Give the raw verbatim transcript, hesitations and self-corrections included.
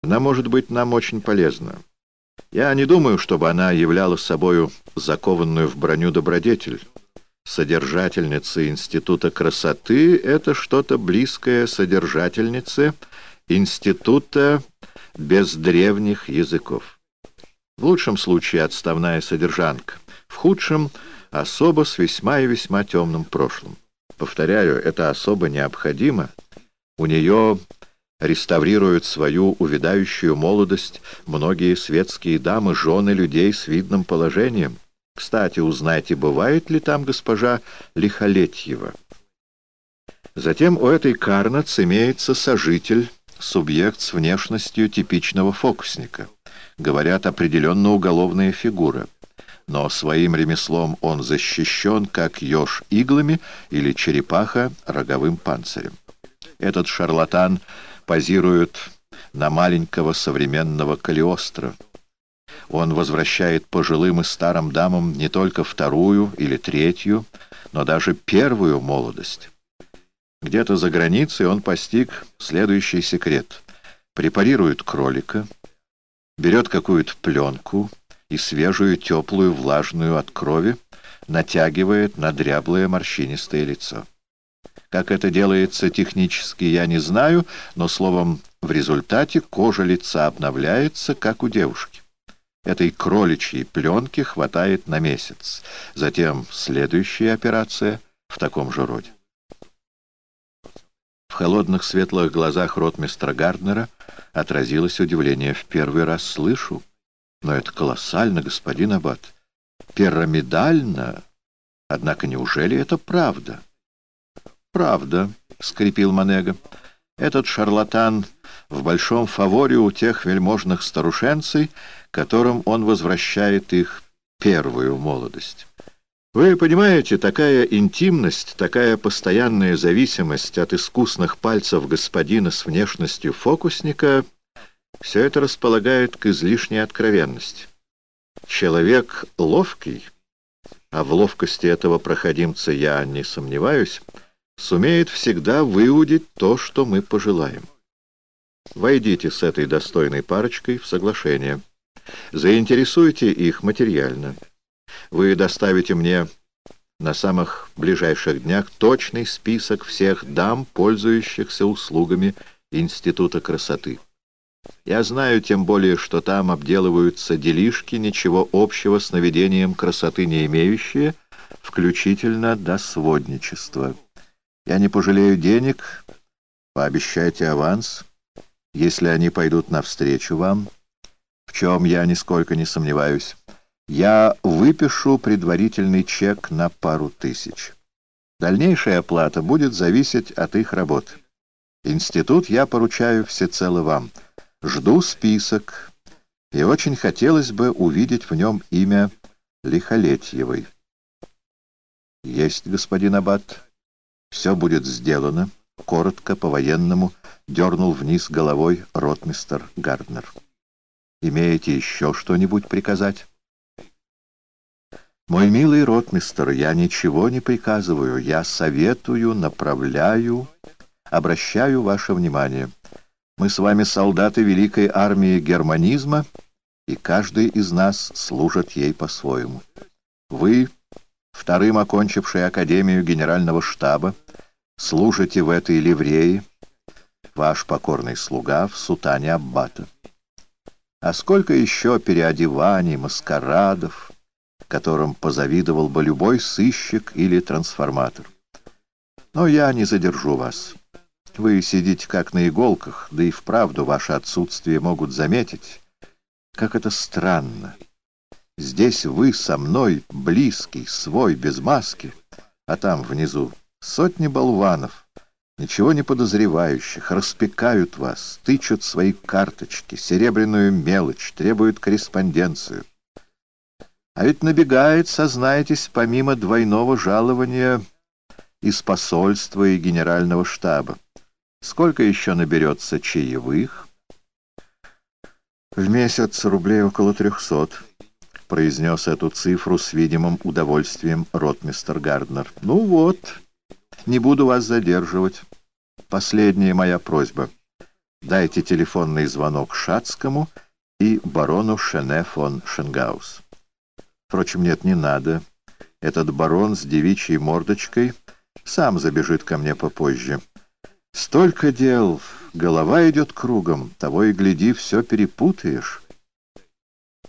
Она может быть нам очень полезна. Я не думаю, чтобы она являла собою закованную в броню добродетель. Содержательница Института красоты — это что-то близкое содержательнице Института без древних языков. В лучшем случае отставная содержанка, в худшем — особа с весьма и весьма темным прошлым. Повторяю, эта особа необходима. У нее реставрируют свою увядающую молодость многие светские дамы, жены людей с видным положением. Кстати, узнайте, бывает ли там госпожа Лихолетьева. Затем у этой Карнац имеется сожитель, субъект с внешностью типичного фокусника. Говорят, определенно уголовная фигура. Но своим ремеслом он защищен, как еж иглами или черепаха роговым панцирем. Этот шарлатан позирует на маленького современного Калиостро. Он возвращает пожилым и старым дамам не только вторую или третью, но даже первую молодость. Где-то за границей он постиг следующий секрет. Препарирует кролика, берет какую-то пленку и свежую, теплую, влажную от крови натягивает на дряблое морщинистое лицо. Как это делается технически, я не знаю, но, словом, в результате кожа лица обновляется, как у девушки. Этой кроличьей пленки хватает на месяц. Затем следующая операция в таком же роде. В холодных светлых глазах ротмистра Гарднера отразилось удивление. «В первый раз слышу. Но это колоссально, господин аббат. Пирамидально. Однако неужели это правда?» «Правда», — скрипел Монега. «Этот шарлатан в большом фаворе у тех вельможных старушенций, которым он возвращает их первую молодость. Вы понимаете, такая интимность, такая постоянная зависимость от искусных пальцев господина с внешностью фокусника — все это располагает к излишней откровенности. Человек ловкий, а в ловкости этого проходимца я не сомневаюсь, сумеет всегда выудить то, что мы пожелаем. Войдите с этой достойной парочкой в соглашение. Заинтересуйте их материально. Вы доставите мне на самых ближайших днях точный список всех дам, пользующихся услугами Института красоты. Я знаю, тем более, что там обделываются делишки, ничего общего с наведением красоты не имеющие, включительно до сводничества. Я не пожалею денег, пообещайте аванс, если они пойдут навстречу вам, в чем я нисколько не сомневаюсь. Я выпишу предварительный чек на пару тысяч. Дальнейшая оплата будет зависеть от их работы. Институт я поручаю всецело вам. Жду список, и очень хотелось бы увидеть в нем имя Лихолетьевой. Есть, господин аббат. Все будет сделано. Коротко, по-военному, дернул вниз головой ротмистр Гарднер. Имеете еще что-нибудь приказать? Мой милый ротмистр, я ничего не приказываю, я советую, направляю, обращаю ваше внимание. Мы с вами солдаты великой армии германизма, и каждый из нас служит ей по-своему. Вы, вторым окончивший Академию Генерального штаба, служите в этой ливреи, ваш покорный слуга в сутане аббата. А сколько еще переодеваний, маскарадов, которым позавидовал бы любой сыщик или трансформатор. Но я не задержу вас. Вы сидите как на иголках, да и вправду ваше отсутствие могут заметить. Как это странно. Здесь вы со мной, близкий, свой, без маски, а там внизу сотни болванов, ничего не подозревающих, распекают вас, тычут свои карточки, серебряную мелочь, требуют корреспонденцию. А ведь набегает, сознаетесь, помимо двойного жалования из посольства и генерального штаба. Сколько еще наберется чаевых? В месяц рублей около трехсот, произнес эту цифру с видимым удовольствием ротмистр Гарднер. Ну вот, не буду вас задерживать. Последняя моя просьба. Дайте телефонный звонок Шацкому и барону Шене фон Шенгаус. Впрочем, нет, не надо. Этот барон с девичьей мордочкой сам забежит ко мне попозже. Столько дел, голова идет кругом, того и гляди, все перепутаешь.